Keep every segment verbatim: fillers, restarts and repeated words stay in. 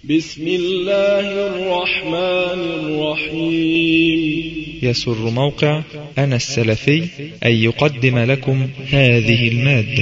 بسم الله الرحمن الرحيم. يسر موقع أنا السلفي أن يقدم لكم هذه المادة.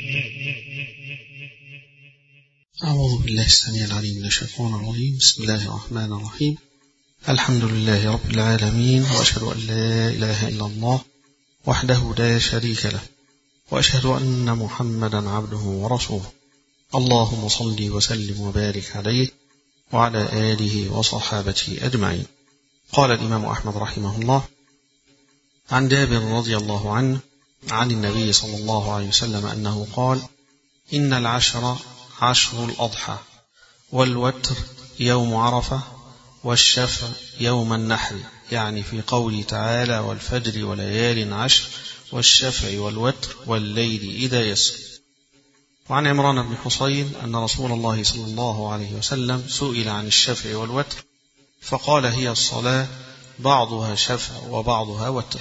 أعوذ بالله السميع العليم من الشيطان الرجيم. بسم الله الرحمن الرحيم. الحمد لله رب العالمين، وأشهد أن لا إله إلا الله وحده لا شريك له، وأشهد أن محمدا عبده ورسوله. اللهم صل وسلم وبارك عليه وعلى آله وصحابته أجمعين. قال الإمام أحمد رحمه الله: عن جابر رضي الله عنه عن النبي صلى الله عليه وسلم أنه قال: إن العشر عشر الأضحى، والوتر يوم عرفة، والشفع يوم النحر، يعني في قوله تعالى: والفجر وليال عشر، والشفع والوتر والليل إذا يسر. وعن عمران بن حصين أن رسول الله صلى الله عليه وسلم سئل عن الشفع والوتر فقال: هي الصلاة بعضها شفع وبعضها وتر.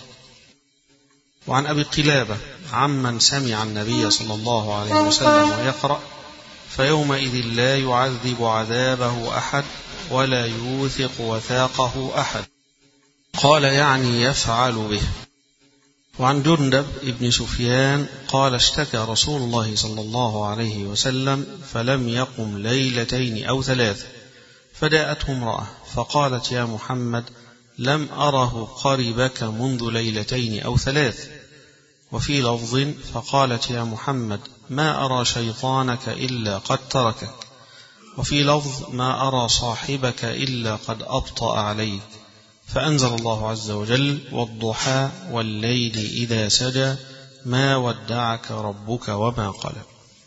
وعن أبي قلابة عمن سمع النبي صلى الله عليه وسلم ويقرأ: فيومئذ لا يعذب عذابه أحد ولا يوثق وثاقه أحد، قال يعني يفعل به. وعن جندب ابن سفيان قال: اشتكى رسول الله صلى الله عليه وسلم فلم يقم ليلتين أو ثلاث، فجاءته امرأة فقالت: يا محمد، لم أره قربك منذ ليلتين أو ثلاث. وفي لفظ: فقالت: يا محمد، ما أرى شيطانك إلا قد تركك. وفي لفظ: ما أرى صاحبك إلا قد أبطأ عليك. فأنزل الله عز وجل: والضحى والليل إذا سجى ما ودعك ربك وما قلى.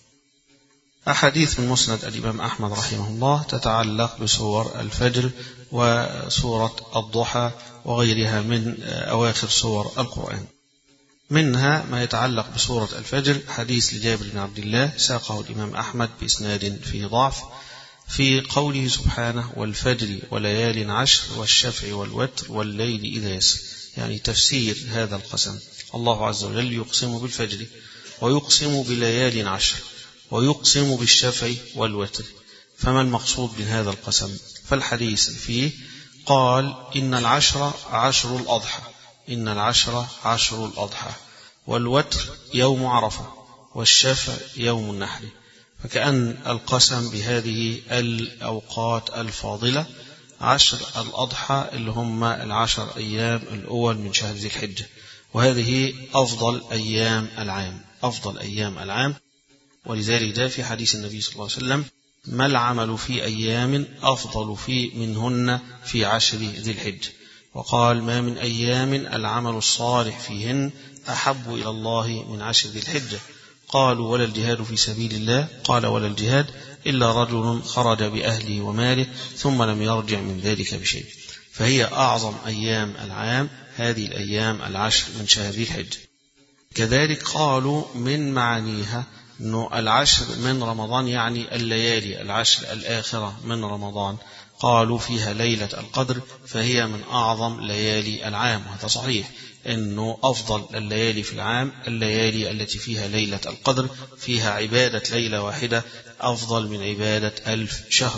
أحاديث من مسند الإمام أحمد رحمه الله تتعلق بسور الفجر وسورة الضحى وغيرها من أواخر سور القرآن. منها ما يتعلق بسورة الفجر، حديث لجابر بن عبد الله ساقه الإمام أحمد بإسناد فيه ضعف، في قوله سبحانه: والفجر وليال عشر، والشفع والوتر والليل إذا يسر، يعني تفسير هذا القسم. الله عز وجل يقسم بالفجر، ويقسم بليال عشر، ويقسم بالشفع والوتر. فما المقصود من هذا القسم؟ فالحديث فيه قال: إن العشر عشر الأضحى، إن العشر عشر الأضحى، والوتر يوم عرفة، والشفع يوم النحر. فكأن القسم بهذه الأوقات الفاضلة عشر الأضحى اللي هم العشر أيام الأول من شهر ذي الحجة، وهذه أفضل أيام العام، أفضل أيام العام. ولذلك جاء في حديث النبي صلى الله عليه وسلم: ما العمل في أيام أفضل في منهن في عشر ذي الحجة. وقال: ما من أيام العمل الصالح فيهن أحب إلى الله من عشر ذي الحجة. قالوا: ولا الجهاد في سبيل الله؟ قال: ولا الجهاد إلا رجل خرج بأهله وماله ثم لم يرجع من ذلك بشيء. فهي أعظم أيام العام هذه الأيام العشر من شهر ذي الحجة. كذلك قالوا من معانيها أنه العشر من رمضان يعني الليالي العشر الآخرة من رمضان، قالوا فيها ليلة القدر، فهي من أعظم ليالي العام. وهذا صحيح، أنه أفضل الليالي في العام الليالي التي فيها ليلة القدر، فيها عبادة ليلة واحدة أفضل من عبادة ألف شهر.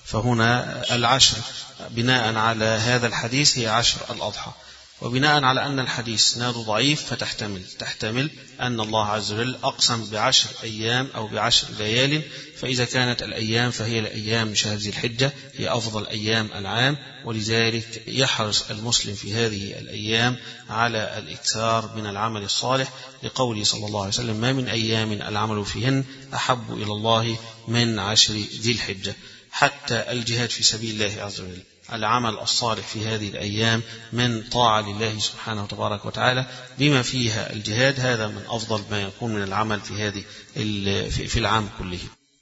فهنا العشر بناء على هذا الحديث هي عشر الأضحى، وبناء على أن الحديث ناد ضعيف فتحتمل تحتمل أن الله عز وجل أقسم بعشر أيام أو بعشر ليال. فإذا كانت الأيام فهي الأيام من شهر ذي الحجة، هي أفضل أيام العام، ولذلك يحرص المسلم في هذه الأيام على الإكثار من العمل الصالح، لقوله صلى الله عليه وسلم: ما من أيام العمل فيهن أحب إلى الله من عشر ذي الحجة. حتى الجهاد في سبيل الله عز وجل، العمل الصالح في هذه الأيام من طاعة لله سبحانه وتبارك وتعالى بما فيها الجهاد، هذا من أفضل ما يكون من العمل في هذه في العام كله.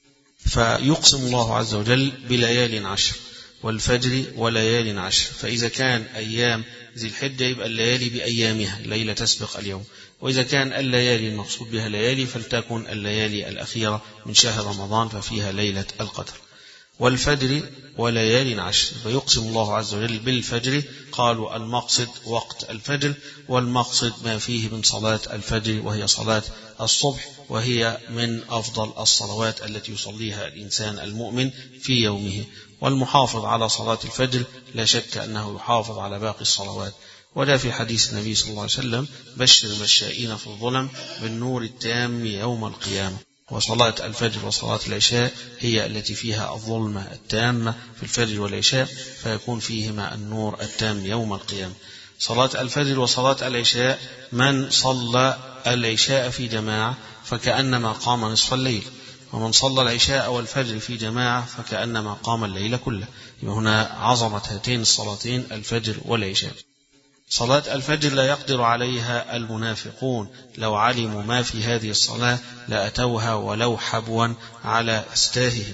فيقسم الله عز وجل بليال عشر، والفجر وليال عشر. فإذا كان أيام ذي الحجة يبقى الليالي بأيامها، ليلة تسبق اليوم. وإذا كان الليالي المقصود بها ليالي فلتكن الليالي الأخيرة من شهر رمضان ففيها ليلة القدر. والفجر وليال عشر. فيقسم الله عز وجل بالفجر، قالوا المقصد وقت الفجر، والمقصد ما فيه من صلاة الفجر وهي صلاة الصبح، وهي من أفضل الصلوات التي يصليها الإنسان المؤمن في يومه. والمحافظ على صلاة الفجر لا شك أنه يحافظ على باقي الصلوات. وجاء في حديث النبي صلى الله عليه وسلم: بشر المشائين في الظلم بالنور التام يوم القيامة. وصلاة الفجر وصلاة العشاء هي التي فيها الظلمة التامة في الفجر والعشاء، فيكون فيهما النور التام يوم القيامة. صلاة الفجر وصلاة العشاء، من صلى العشاء في جماعة فكأنما قام نصف الليل، ومن صلى العشاء والفجر في جماعة فكأنما قام الليل كله. هنا عظمة هاتين الصلاتين الفجر والعشاء. صلاة الفجر لا يقدر عليها المنافقون، لو علموا ما في هذه الصلاة لأتوها ولو حبوا على أستاههم.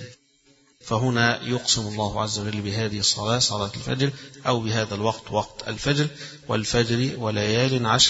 فهنا يقسم الله عز وجل بهذه الصلاة، صلاة الفجر، أو بهذا الوقت وقت الفجر: والفجر وليال عشر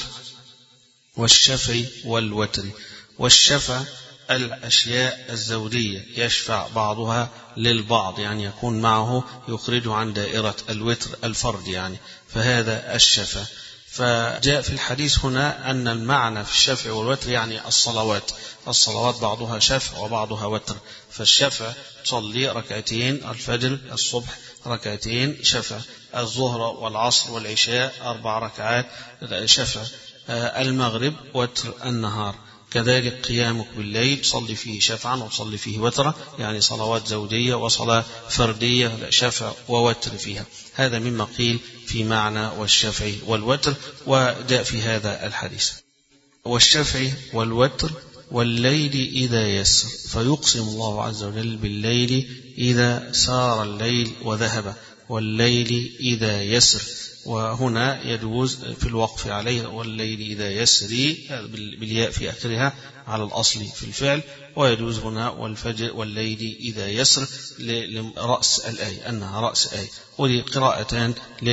والشفع والوتر. والشفع الأشياء الزوجية يشفع بعضها للبعض، يعني يكون معه يخرج عن دائرة الوتر الفرد، يعني فهذا الشفع. فجاء في الحديث هنا أن المعنى في الشفع والوتر يعني الصلوات، الصلوات بعضها شفع وبعضها وتر. فالشفع تصلي ركعتين الفجر الصبح، ركعتين شفع، الظهر والعصر والعشاء أربع ركعات شفع، المغرب وتر النهار. كذلك قيامك بالليل تصلي فيه شفعا وتصلي فيه وترا، يعني صلوات زوجية وصلاة فردية شفع ووتر فيها. هذا مما قيل في معنى والشفع والوتر، وجاء في هذا الحديث. والشفع والوتر والليل إذا يسر. فيقسم الله عز وجل بالليل إذا سار الليل وذهب، والليل إذا يسر. وهنا يجوز في الوقف عليه: والليل إذا يسري بالياء في آخرها على الأصل في الفعل. ويجوز هنا والفجر والليل إذا يسر لرأس الآية، أنها رأس آية. ولي قراءتان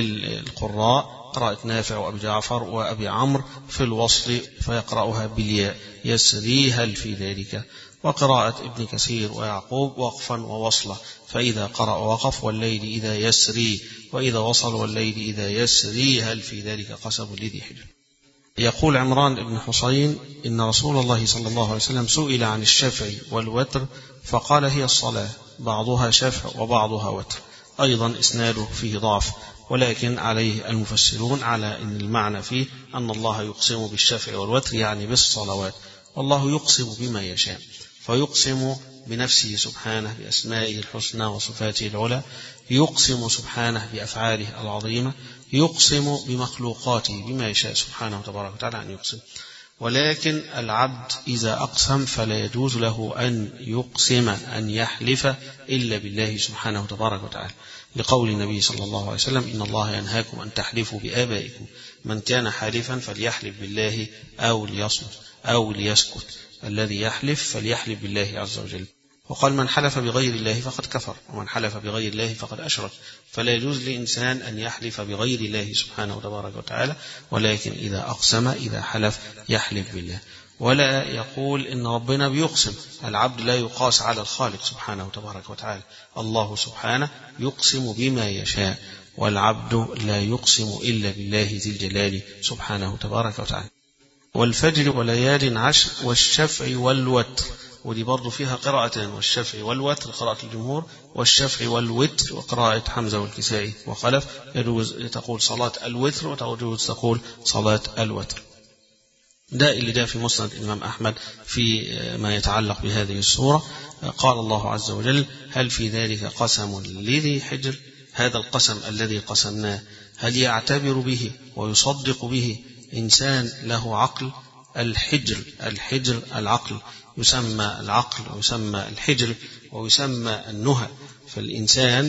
للقراء، قراءة نافع وأبي جعفر وأبي عمرو في الوصل فيقرأها بالياء: يسري هل في ذلك. وقراءة ابن كثير ويعقوب وقفا ووصلا، فإذا قرأ وقف: والليل إذا يسري، وإذا وصل: والليل إذا يسري هل في ذلك قسم لذي حجر. يقول عمران بن حسين: إن رسول الله صلى الله عليه وسلم سئل عن الشفع والوتر فقال: هي الصلاة، بعضها شفع وبعضها وتر. أيضا إسناده فيه ضعف، ولكن عليه المفسرون على أن المعنى فيه أن الله يقسم بالشفع والوتر، يعني بالصلوات. والله يقسم بما يشاء، فيقسم بنفسه سبحانه بأسمائه الحسنى وصفاته العلى، يقسم سبحانه بأفعاله العظيمة، يقسم بمخلوقاته بما يشاء سبحانه وتبارك وتعالى أن يقسم. ولكن العبد إذا أقسم فلا يجوز له أن يقسم أن يحلف إلا بالله سبحانه وتبارك وتعالى، لقول النبي صلى الله عليه وسلم: إن الله ينهاكم أن تحلفوا بآبائكم، من كان حالفا فليحلف بالله أو ليصمت أو ليسكت، الذي يحلف فليحلف بالله عز وجل. وقال: من حلف بغير الله فقد كفر، ومن حلف بغير الله فقد أشرك. فلا يجوز لإنسان أن يحلف بغير الله سبحانه وتبارك وتعالى، ولكن إذا أقسم إذا حلف يحلف بالله. ولا يقول إن ربنا بيقسم، العبد لا يقاس على الخالق سبحانه وتبارك وتعالى. الله سبحانه يقسم بما يشاء، والعبد لا يقسم إلا بالله ذي الجلال سبحانه وتبارك وتعالى. والفجر وليال عشر والشفع والوتر، ودي برضو فيها قراءتين: والشفع والوتر قراءة الجمهور، والشفع والوتر وقراءة حمزة والكسائي وخلف. يجوز تقول صلاة الوتر وتجوز تقول صلاة الوتر. ده اللي جاء في مسند الإمام أحمد في ما يتعلق بهذه السورة. قال الله عز وجل: هل في ذلك قسم لذي حجر. هذا القسم الذي قسمناه هل يعتبر به ويصدق به إنسان له عقل؟ الحجر الحجر العقل، يسمى العقل ويسمى الحجر ويسمى النهى. فالإنسان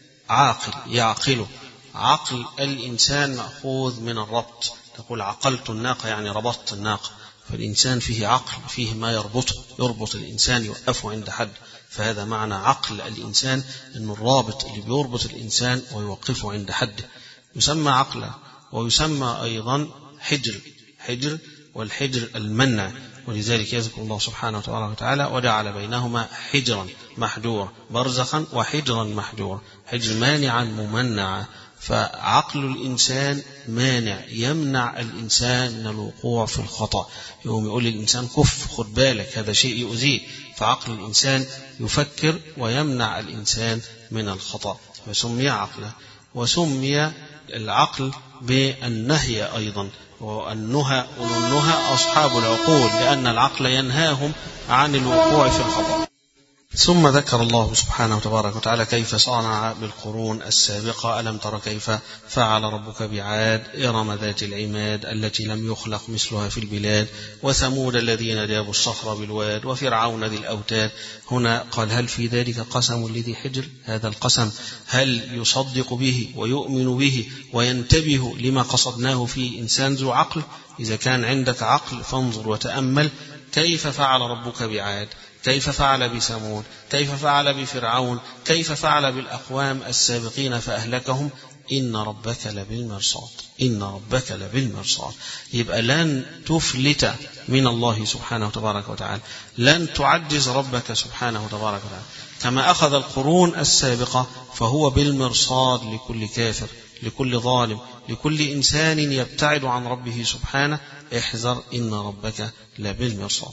عاقل يعقله. عقل الإنسان مأخوذ من الربط، تقول عقلت الناقة يعني ربطت الناقة. فالإنسان فيه عقل، فيه ما يربطه، يربط الإنسان يوقفه عند حد. فهذا معنى عقل الإنسان، أنه الرابط اللي بيربط الإنسان ويوقفه عند حد يسمى عقلا. ويسمى أيضا حجر حجر والحجر المنع، ولذلك يذكر الله سبحانه وتعالى وجعل بينهما حجرا محجورا برزخا وحجرا محجورا، حجر مانعا ممنعا. فعقل الإنسان مانع يمنع الإنسان من الوقوع في الخطأ، يقوم يقول للإنسان كف، خد بالك هذا شيء يؤذيه. فعقل الإنسان يفكر ويمنع الإنسان من الخطأ، فسمي عقلا. وسمي العقل بالنهي أيضا، والنهى والنهى أصحاب العقول، لأن العقل ينهاهم عن الوقوع في الخطأ. ثم ذكر الله سبحانه وتبارك وتعالى كيف صنع بالقرون السابقة. ألم تر كيف فعل ربك بعاد إرم ذات العماد التي لم يخلق مثلها في البلاد، وثمود الذين جابوا الصخر بالواد، وفرعون ذي الأوتاد. هنا قال هل في ذلك قسم لذي حجر؟ هذا القسم هل يصدق به ويؤمن به وينتبه لما قصدناه في إنسان ذو عقل؟ إذا كان عندك عقل فانظر وتأمل كيف فعل ربك بعاد، كيف فعل بثمود، كيف فعل بفرعون، كيف فعل بالأقوام السابقين فأهلكهم. إن ربك لبالمرصاد، إن ربك لبالمرصاد. يبقى لن تفلت من الله سبحانه وتبارك وتعالى، لن تعجز ربك سبحانه وتبارك وتعالى. كما أخذ القرون السابقة فهو بالمرصاد لكل كافر، لكل ظالم، لكل إنسان يبتعد عن ربه سبحانه. احذر إن ربك لبالمرصاد.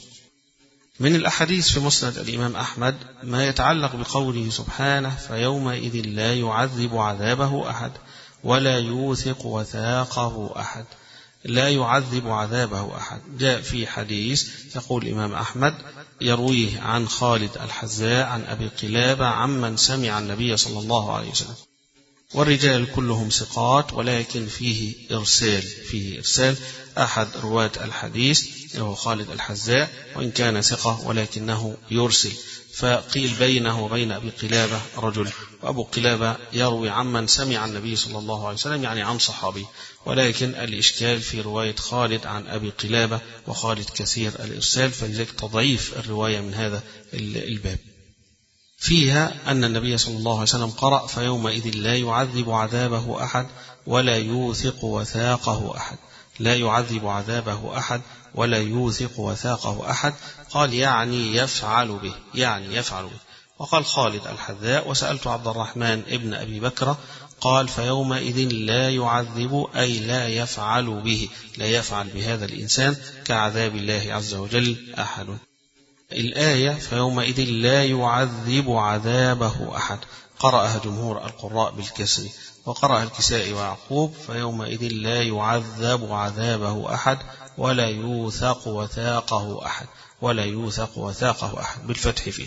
من الأحاديث في مسند الإمام أحمد ما يتعلق بقوله سبحانه فيومئذ لا يعذب عذابه أحد ولا يوثق وثاقه أحد. لا يعذب عذابه أحد جاء في حديث يقول الإمام أحمد يرويه عن خالد الحذاء عن أبي قلابة عمن سمع النبي صلى الله عليه وسلم، والرجال كلهم ثقات ولكن فيه إرسال فيه إرسال أحد رواة الحديث هو خالد الحذاء، وإن كان ثقة ولكنه يرسل. فقيل بينه وبين أبي قلابة رجل، وأبو قلابة يروي عمن سمع النبي صلى الله عليه وسلم يعني عن صحابي، ولكن الإشكال في رواية خالد عن أبي قلابة، وخالد كثير الإرسال، فلذلك تضعيف الرواية من هذا الباب. فيها أن النبي صلى الله عليه وسلم قرأ فيومئذ لا يعذب عذابه أحد ولا يوثق وثاقه أحد. لا يعذب عذابه أحد ولا يوثق وثاقه أحد، قال يعني يفعل به، يعني يفعل به. وقال خالد الحذاء وسألت عبد الرحمن ابن أبي بكر قال فيومئذ لا يعذب أي لا يفعل به، لا يفعل بهذا الإنسان كعذاب الله عز وجل أحد. الآية فيومئذ لا يعذب عذابه أحد قرأها جمهور القراء بالكسر، وقرأ الكسائي ويعقوب فيومئذ لا يعذب عذابه أحد ولا يوثق وثاقه أحد، ولا يوثق وثاقه أحد بالفتح فيها.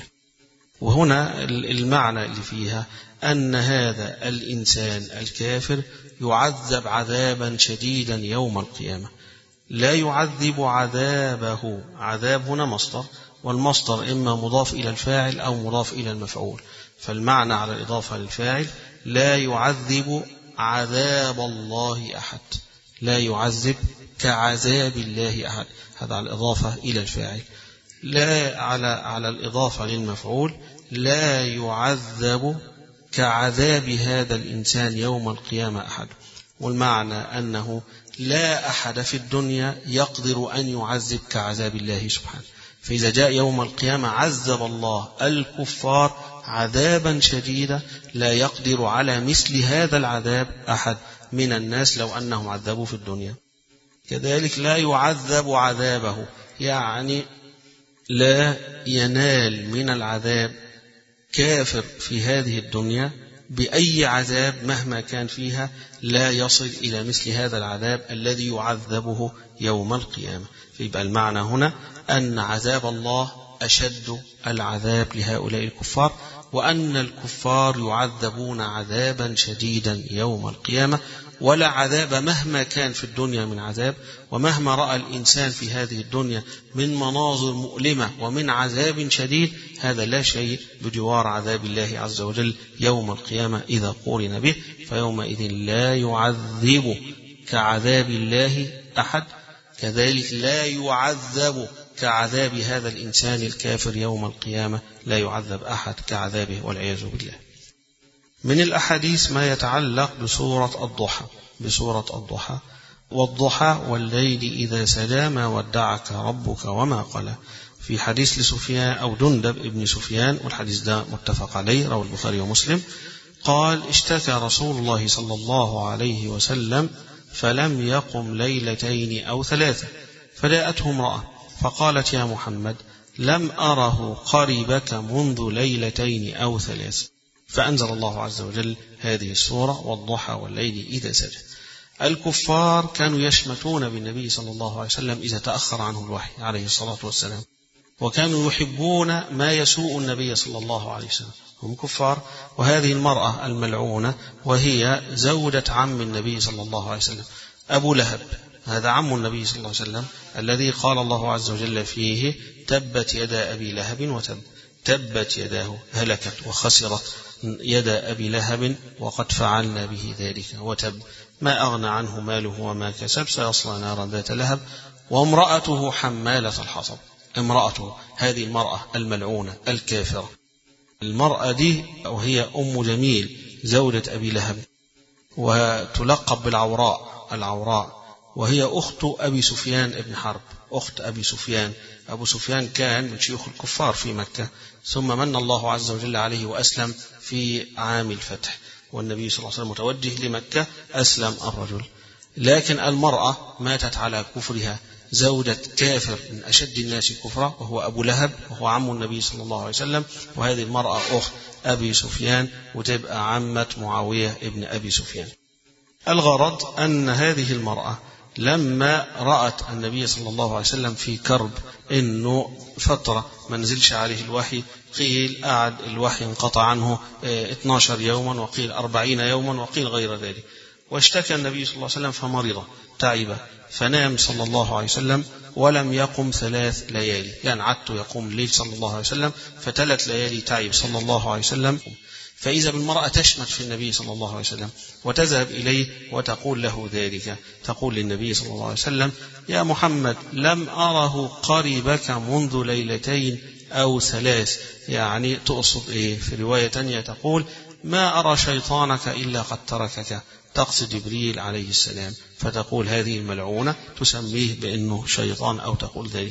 وهنا المعنى اللي فيها أن هذا الإنسان الكافر يعذب عذابا شديدا يوم القيامة. لا يعذب عذابه، عذاب هنا مصدر، والمصدر إما مضاف إلى الفاعل أو مضاف إلى المفعول، فالمعنى على الإضافة للفاعل لا يعذب عذاب الله أحد، لا يعذب كعذاب الله أحد، هذا على الإضافة إلى الفاعل. لا على على الإضافة للمفعول لا يعذب كعذاب هذا الإنسان يوم القيامة أحد. والمعنى أنه لا أحد في الدنيا يقدر أن يعذب كعذاب الله سبحانه، فإذا جاء يوم القيامة عذب الله الكفار عذابا شديدا لا يقدر على مثل هذا العذاب أحد من الناس لو أنهم عذبوا في الدنيا. كذلك لا يعذب عذابه، يعني لا ينال من العذاب كافر في هذه الدنيا بأي عذاب مهما كان فيها، لا يصل إلى مثل هذا العذاب الذي يعذبه يوم القيامة. فيبقى المعنى هنا أن عذاب الله أشد العذاب لهؤلاء الكفار، وأن الكفار يعذبون عذابا شديدا يوم القيامة، ولا عذاب مهما كان في الدنيا من عذاب، ومهما رأى الإنسان في هذه الدنيا من مناظر مؤلمة ومن عذاب شديد، هذا لا شيء بجوار عذاب الله عز وجل يوم القيامة إذا قورن به. فيومئذ لا يعذب كعذاب الله أحد، كذلك لا يعذب كعذاب هذا الإنسان الكافر يوم القيامة، لا يعذب أحد كعذابه والعياذ بالله. من الأحاديث ما يتعلق بسورة الضحى، بسورة الضحى والضحى والليل إذا سجى ما ودعك ربك وما قلى. في حديث لسفيان أو جندب ابن سفيان، والحديث ده متفق عليه رواه البخاري ومسلم، قال: اشتكى رسول الله صلى الله عليه وسلم فلم يقم ليلتين أو ثلاثة، فجاءته امرأة فقالت: يا محمد لم أره قربك منذ ليلتين أو ثلاث، فأنزل الله عز وجل هذه السورة: والضحى والليل إذا سجى. الكفار كانوا يشمتون بالنبي صلى الله عليه وسلم إذا تأخر عنه الوحي عليه الصلاة والسلام، وكانوا يحبون ما يسوء النبي صلى الله عليه وسلم، هم كفار. وهذه المرأة الملعونة وهي زوجة عم النبي صلى الله عليه وسلم، أبو لهب، هذا عم النبي صلى الله عليه وسلم الذي قال الله عز وجل فيه: تبت يدا أبي لهب وتب، تبت يداه، هلكت وخسرت يدا أبي لهب وقد فعلنا به ذلك، وتب، ما أغنى عنه ماله وما كسب، سيصلى نارا ذات لهب، وامرأته حمالة الحطب. امرأته هذه المرأة الملعونة الكافرة، المرأة دي وهي أم جميل زوجة أبي لهب، وتلقب بالعوراء، العوراء، وهي أخت أبي سفيان ابن حرب، أخت أبي سفيان. أبو سفيان كان من شيوخ الكفار في مكة، ثم من الله عز وجل عليه وأسلم في عام الفتح، والنبي صلى الله عليه وسلم متوجه لمكة، أسلم الرجل، لكن المرأة ماتت على كفرها، زوجة كافر من أشد الناس كفرا وهو أبو لهب، وهو عم النبي صلى الله عليه وسلم، وهذه المرأة أخت أبي سفيان، وتبقى عمة معاوية ابن أبي سفيان. الغرض أن هذه المرأة لما رأت النبي صلى الله عليه وسلم في كرب، إنه فترة ما نزلش عليه الوحي، قيل قعد الوحي انقطع عنه اثني عشر يوما، وقيل أربعين يوما، وقيل غير ذلك، واشتكى النبي صلى الله عليه وسلم فمرض تعب، فنام صلى الله عليه وسلم ولم يقم ثلاث ليالي، يعني عدت يقوم الليل صلى الله عليه وسلم، فثلاث ليالي تعب صلى الله عليه وسلم. فإذا بالمرأة تشمت في النبي صلى الله عليه وسلم وتذهب إليه وتقول له ذلك، تقول للنبي صلى الله عليه وسلم: يا محمد لم أره قريبك منذ ليلتين أو ثلاث، يعني تقصد إيه؟ في رواية تانية تقول: ما أرى شيطانك إلا قد تركك، تقصد جبريل عليه السلام، فتقول هذه الملعونة تسميه بأنه شيطان أو تقول ذلك.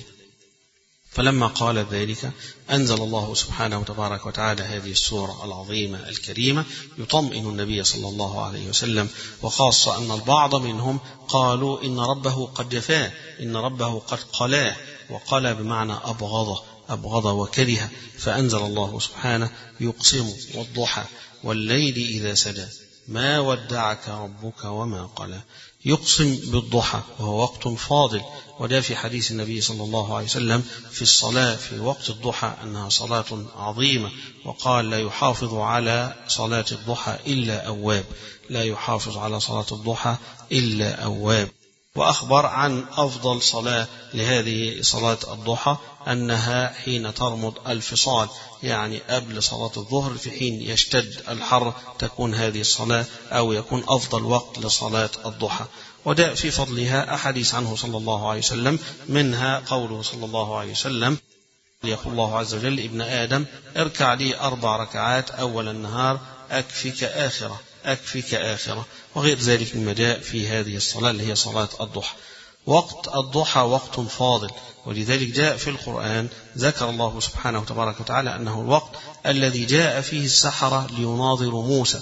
فلما قال ذلك أنزل الله سبحانه وتبارك وتعالى هذه السورة العظيمة الكريمة يطمئن النبي صلى الله عليه وسلم، وخاصة أن البعض منهم قالوا إن ربه قد جفاه، إن ربه قد قلاه، وقال بمعنى أبغضه، أبغض وكره، فأنزل الله سبحانه: يقسم والضحى والليل إذا سجى ما ودعك ربك وما قلى. يقسم بالضحى وهو وقت فاضل، وده في حديث النبي صلى الله عليه وسلم في الصلاة في وقت الضحى أنها صلاة عظيمة، وقال: لا يحافظ على صلاة الضحى إلا أواب، لا يحافظ على صلاة الضحى إلا أواب. وأخبر عن أفضل صلاة لهذه صلاة الضحى أنها حين ترمض الفصال، يعني قبل صلاة الظهر في حين يشتد الحر تكون هذه الصلاة، أو يكون أفضل وقت لصلاة الضحى. وجاء في فضلها أحاديث عنه صلى الله عليه وسلم، منها قوله صلى الله عليه وسلم: يقول الله عز وجل: ابن آدم اركع لي أربع ركعات أول النهار أكفك آخرة، أكفك آخرة، وغير ذلك مما جاء في هذه الصلاة اللي هي صلاة الضحى. وقت الضحى وقت فاضل، ولذلك جاء في القرآن ذكر الله سبحانه وتبارك وتعالى أنه الوقت الذي جاء فيه السحرة ليناظروا موسى،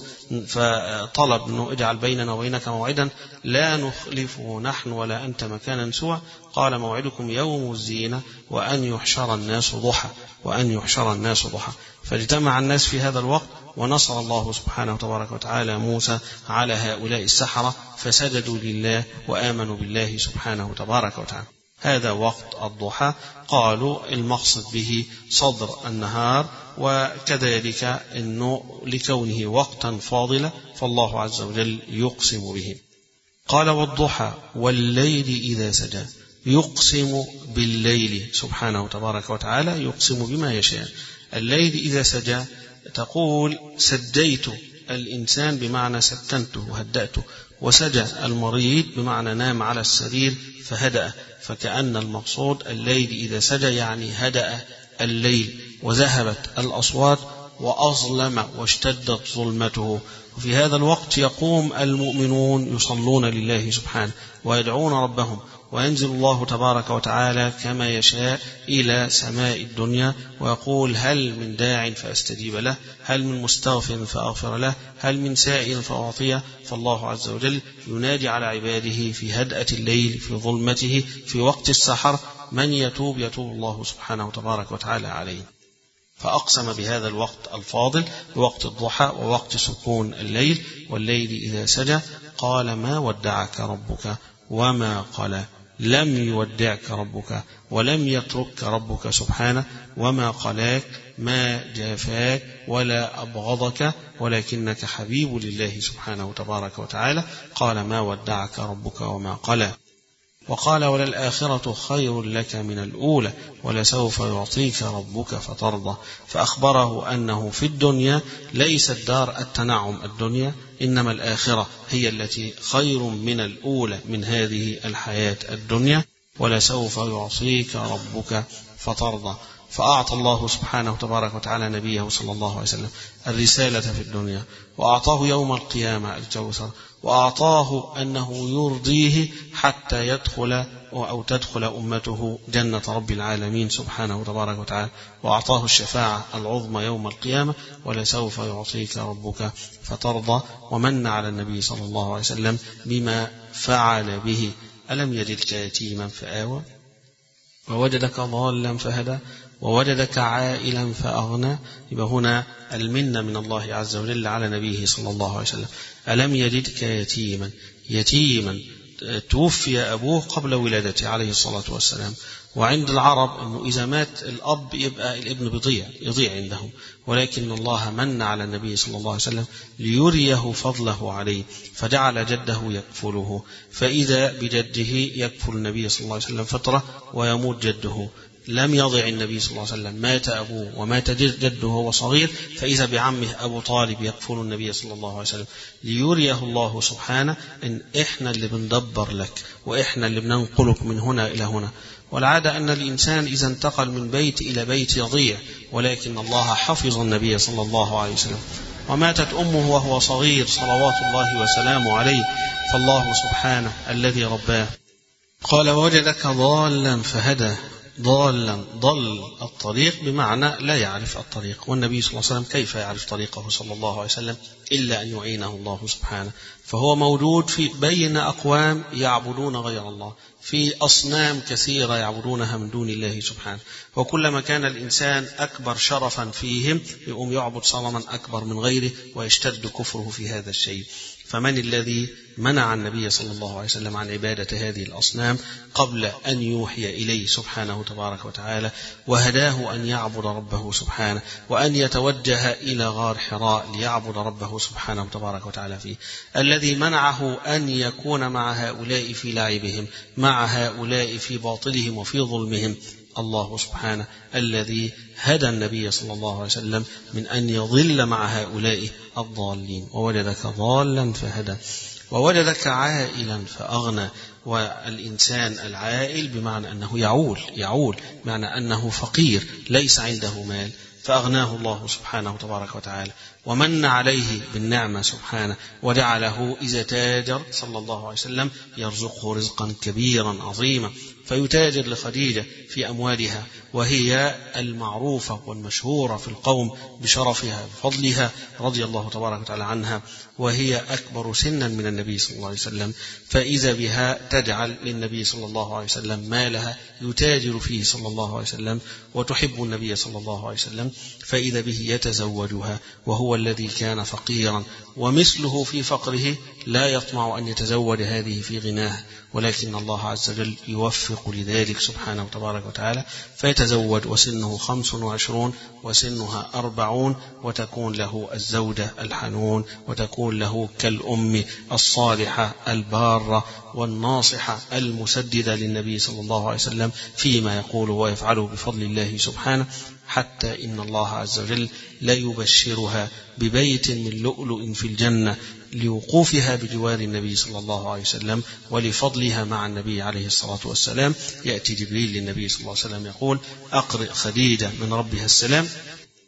فطلب أنه اجعل بيننا وبينك موعدا لا نخلفه نحن ولا أنت مكانا سوى، قال: موعدكم يوم الزينة وأن يحشر الناس ضحى، وأن يحشر الناس ضحى. فاجتمع الناس في هذا الوقت، ونصر الله سبحانه وتبارك وتعالى موسى على هؤلاء السحرة، فسجدوا لله وآمنوا بالله سبحانه وتبارك وتعالى. هذا وقت الضحى. قالوا المقصد به صدر النهار، وكذلك أنه لكونه وقتا فاضلا فالله عز وجل يقسم به. قال: والضحى والليل إذا سجى، يقسم بالليل سبحانه وتبارك وتعالى، يقسم بما يشاء. الليل إذا سجى تقول سجيت الإنسان بمعنى سكنته وهدأته، وسجى المريض بمعنى نام على السرير فهدأ، فكأن المقصود الليل إذا سجى يعني هدأ الليل، وذهبت الأصوات وأظلم واشتدت ظلمته. وفي هذا الوقت يقوم المؤمنون يصلون لله سبحانه ويدعون ربهم، وينزل الله تبارك وتعالى كما يشاء إلى سماء الدنيا ويقول هل من داع فأستجيب له، هل من مستغفر فأغفر له، هل من سائل فأعطيه. فالله عز وجل ينادي على عباده في هدأة الليل في ظلمته في وقت السحر، من يتوب يتوب الله سبحانه تبارك وتعالى عليه. فأقسم بهذا الوقت الفاضل بوقت الضحى ووقت سكون الليل، والليل إذا سجى قال ما ودعك ربك وما قلى. لم يودعك ربك ولم يترك ربك سبحانه، وما قلاك ما جافاك ولا أبغضك، ولكنك حبيب لله سبحانه تبارك وتعالى. قال ما ودعك ربك وما قلى. وقال وللآخرة خير لك من الأولى ولسوف يعطيك ربك فترضى. فأخبره أنه في الدنيا ليست دار التنعم الدنيا، إنما الآخرة هي التي خير من الأولى من هذه الحياة الدنيا، ولسوف يعطيك ربك فترضى. فأعطى الله سبحانه تبارك وتعالى نبيه صلى الله عليه وسلم الرسالة في الدنيا، وأعطاه يوم القيامة الكوثر، وأعطاه أنه يرضيه حتى يدخل أو تدخل أمته جنة رب العالمين سبحانه تبارك وتعالى، وأعطاه الشفاعة العظمى يوم القيامة ولسوف يعطيك ربك فترضى. ومن على النبي صلى الله عليه وسلم بما فعل به. ألم يجدك يتيما فآوى ووجدك ضالا فهدى ووجدك عائلا فأغنى. يبقى هنا المنة من الله عز وجل على نبيه صلى الله عليه وسلم. ألم يجدك يتيما، يتيما توفي أبوه قبل ولادته عليه الصلاة والسلام. وعند العرب أنه إذا مات الأب يبقى الابن بيضيع يضيع عندهم، ولكن الله من على النبي صلى الله عليه وسلم ليريه فضله عليه، فجعل جده يكفله، فإذا بجده يكفل النبي صلى الله عليه وسلم فترة ويموت جده. لم يضع النبي صلى الله عليه وسلم، مات أبوه ومات جده وهو صغير، فإذا بعمه أبو طالب يكفل النبي صلى الله عليه وسلم، ليريه الله سبحانه إن إحنا اللي بندبر لك وإحنا اللي بننقلك من هنا إلى هنا. والعادة أن الإنسان إذا انتقل من بيت إلى بيت يضيع، ولكن الله حفظ النبي صلى الله عليه وسلم. وماتت أمه وهو صغير صلوات الله وسلامه عليه، فالله سبحانه الذي رباه. قال ووجدك ضالا فهدى. ضالا ضل الطريق بمعنى لا يعرف الطريق، والنبي صلى الله عليه وسلم كيف يعرف طريقه صلى الله عليه وسلم إلا أن يعينه الله سبحانه. فهو موجود في بين أقوام يعبدون غير الله، في أصنام كثيرة يعبدونها من دون الله سبحانه، وكلما كان الإنسان أكبر شرفا فيهم يقوم يعبد صنما أكبر من غيره ويشتد كفره في هذا الشيء. فمن الذي منع النبي صلى الله عليه وسلم عن عبادة هذه الأصنام قبل أن يوحي إليه سبحانه تبارك وتعالى، وهداه أن يعبد ربه سبحانه وأن يتوجه إلى غار حراء ليعبد ربه سبحانه تبارك وتعالى فيه؟ الذي منعه أن يكون مع هؤلاء في لعبهم، مع هؤلاء في باطلهم وفي ظلمهم، الله سبحانه الذي هدى النبي صلى الله عليه وسلم من أن يضل مع هؤلاء الضالين. ووجدك ضالا فهدى ووجدك عائلا فأغنى. والإنسان العائل بمعنى أنه يعول يعول معنى أنه فقير ليس عنده مال، فأغناه الله سبحانه تبارك وتعالى ومن عليه بالنعمة سبحانه، وجعله إذا تاجر صلى الله عليه وسلم يرزقه رزقا كبيرا عظيما، فيتاجر لخديجة في أموالها، وهي المعروفة والمشهورة في القوم بشرفها بفضلها رضي الله تبارك وتعالى عنها، وهي أكبر سنا من النبي صلى الله عليه وسلم، فإذا بها تجعل للنبي صلى الله عليه وسلم مالها يتاجر فيه صلى الله عليه وسلم، وتحب النبي صلى الله عليه وسلم، فإذا به يتزوجها وهو الذي كان فقيرا ومثله في فقره لا يطمع أن يتزوج هذه في غناه، ولكن الله عز وجل يوفق لذلك سبحانه وتبارك وتعالى، فيتزوج وسنه خمس وعشرون وسنها أربعون، وتكون له الزوجة الحنون، وتكون له كالأم الصالحة البارة والناصحة المسددة للنبي صلى الله عليه وسلم فيما يقوله ويفعله بفضل الله سبحانه، حتى إن الله عز وجل لا يبشرها ببيت من لؤلؤ في الجنة لوقوفها بجوار النبي صلى الله عليه وسلم ولفضلها مع النبي عليه الصلاة والسلام. يأتي جبريل للنبي صلى الله عليه وسلم يقول: أقرئ خديجة من ربها السلام،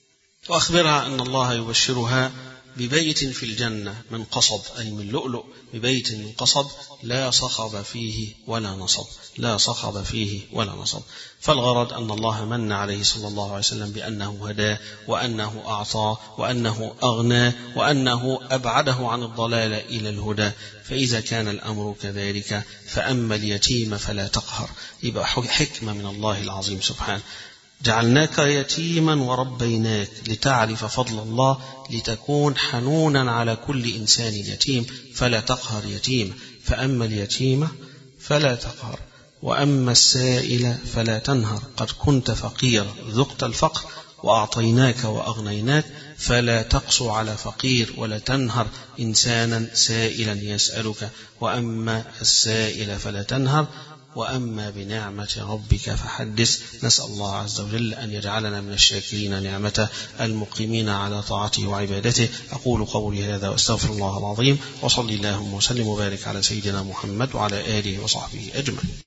وأخبرها أن الله يبشرها ببيت في الجنة من قصب، أي من لؤلؤ، ببيت من قصب لا صخب فيه ولا نصب، لا صخب فيه ولا نصب. فالغرض أن الله من عليه صلى الله عليه وسلم بأنه هداه، وأنه أعطاه، وأنه أغناه، وأنه أبعده عن الضلال إلى الهدى. فإذا كان الأمر كذلك فأما اليتيم فلا تقهر. يبقى حكمة من الله العظيم سبحانه، جعلناك يتيما وربيناك لتعرف فضل الله، لتكون حنونا على كل إنسان يتيم، فلا تقهر يتيم. فأما اليتيم فلا تقهر، وأما السائل فلا تنهر. قد كنت فقيرا ذقت الفقر وأعطيناك وأغنيناك، فلا تقسو على فقير ولا تنهر إنسانا سائلا يسألك. وأما السائل فلا تنهر، وأما بنعمة ربك فحدث. نسأل الله عز وجل أن يجعلنا من الشاكرين نعمته المقيمين على طاعته وعبادته. أقول قولي هذا وأستغفر الله العظيم، وصلي اللهم وسلم وبارك على سيدنا محمد وعلى آله وصحبه أجمعين.